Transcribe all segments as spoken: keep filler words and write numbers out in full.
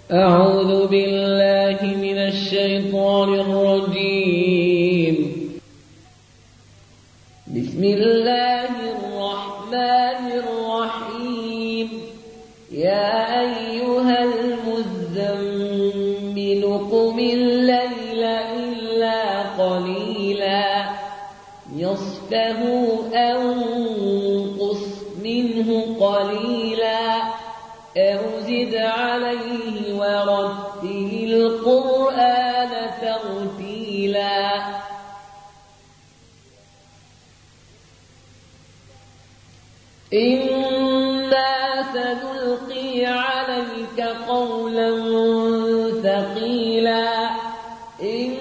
أعوذ بالله من الشيطان الرجيم. بسم الله الرحمن الرحيم. يا أيها المزمل قم الليل إلا قليلا نصفه أو انقص منه قليلا أو زد عليه ورتل القرآن ترتيلا. إنا سنلقي عليك قولا ثقيلا. إن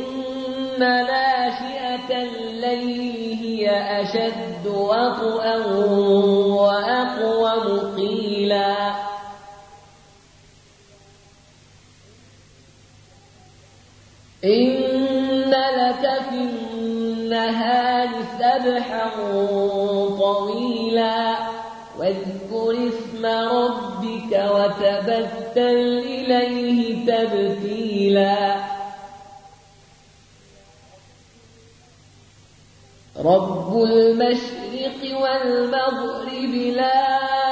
ناشئة الليل هي أشد وطئا وأقوم قيلا. إن لك في النهار سبحا طويلا واذكر اسم ربك وتبتل إليه تبتيلا. رب المشرق والمغرب لا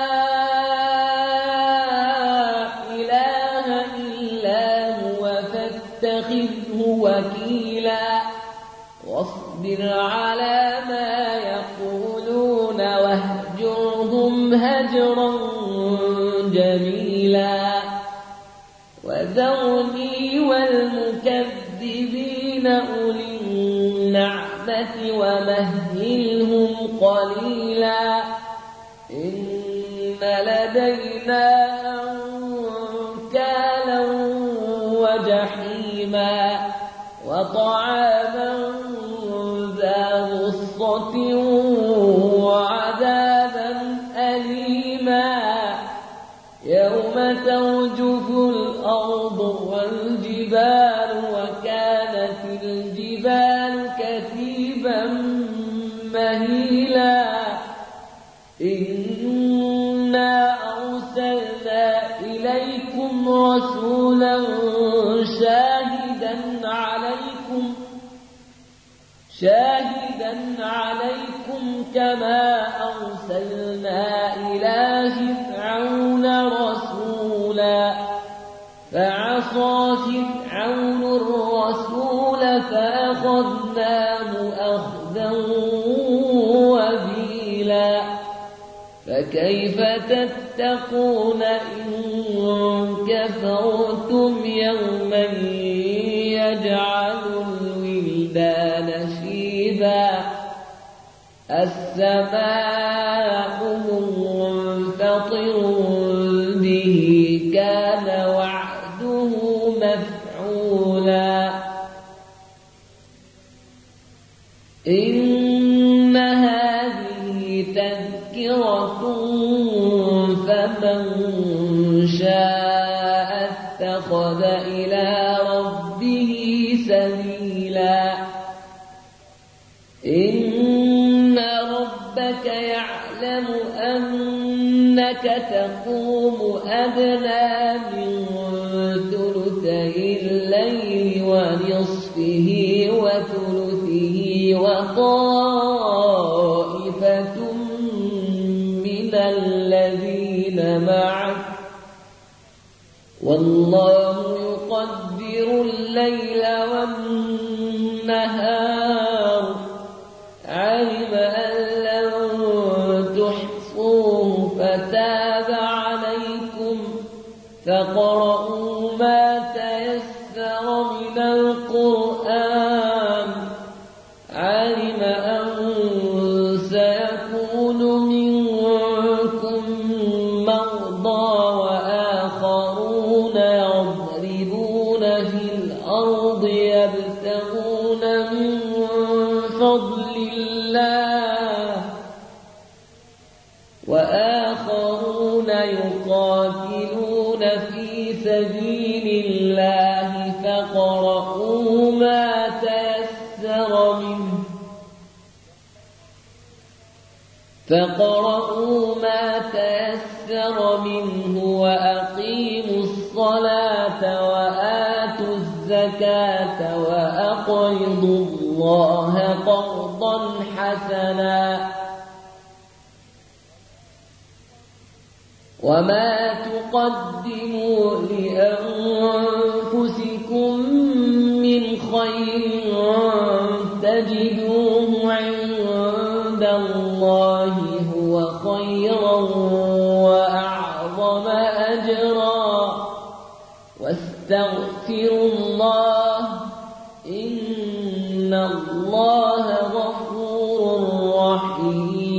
إله إلا هو فاتخذه وكيلا. واصبر على ما يقولون واهجرهم هجرا جميلا. وذرني والمكذبين أولي النعمة ومهلهم قليلا. إن لدينا أنكالا وجحيما وطعاما ذا غصة وعذابا أليما يوم ترجف الأرض والجبال وكانت الجبال كثيبا مهيلا. إنا أرسلنا إليكم رسولا شاهدا عليكم شاهدا عليكم كما أرسلنا إلى فرعون رسولا. فعصى فرعون الرسول فأخذناه أخذا وبيلا. فكيف تتقون إن كفرتم يوما يجعل الولدان شيبا. السماء منفطر به كان وعده مفعولا. إن هذه تذكرة فمن شاء اتخذ إلى ربه سبيلا. إن ربك يعلم أنك تقوم أدنى من ثلثي الليل ونصفه وثلثه وطائفة من الذين معك والله يقدر الليل والنهار. علم أن لن تحصوه فتاب عليكم فاقرؤوا ما تيسر من القرآن. علم أن سيكون منكم مرضى وآخرون يضربون في الأرض يبتغون من فضل الله وآخرون يقاتلون في سبيل الله فاقرؤوا ما تيسر منه فاقرؤوا ما تيسر منه وأقيموا الصلاة الزكاة وأقرضوا الله قرضا حسنا وما تقدموا لأنفسكم من خير تجدوه عند الله هو خيرا وأعظم أجرا واستغفروا الله إن الله غفور رحيم